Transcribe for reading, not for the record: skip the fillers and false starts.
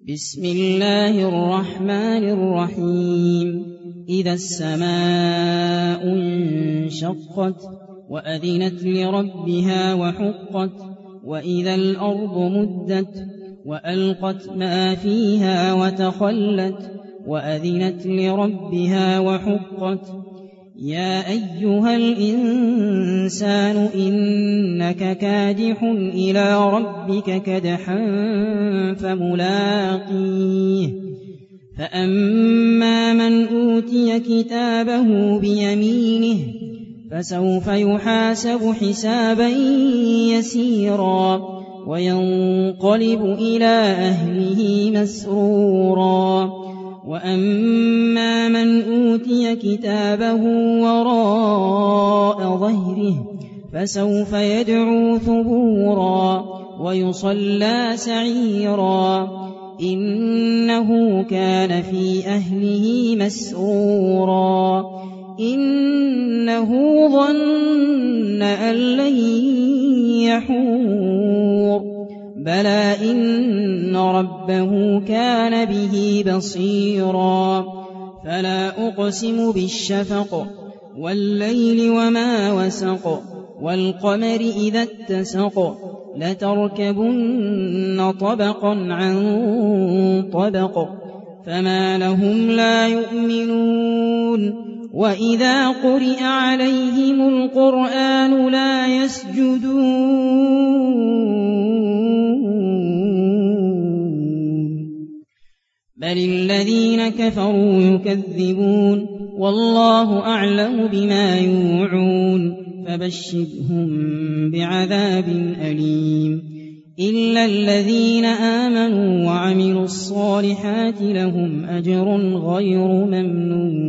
بسم الله الرحمن الرحيم إذا السماء انشقت وأذنت لربها وحقت وإذا الأرض مدت وألقت ما فيها وتخلت وأذنت لربها وحقت يا أيها الإنسان إنك كادح إلى ربك كدحا فملاقيه فأما من أوتي كتابه بيمينه فسوف يحاسب حسابا يسيرا وينقلب إلى أهله مسرورا وأما من أوتي كتابه وراء ظهره فسوف يدعو ثبورا ويصلى سعيرا إنه كان في أهله مسرورا إنه ظن أن لن يحور بلى إن ربه كان به بصيرا فلا أقسم بالشفق والليل وما وسق والقمر إذا اتسق لتركبن طبقا عن طبق فما لهم لا يؤمنون وإذا قرئ عليهم القرآن لا يسجدون بل الذين كفروا يكذبون والله أعلم بما يوعون فبشرهم بعذاب أليم إلا الذين آمنوا وعملوا الصالحات لهم أجر غير ممنون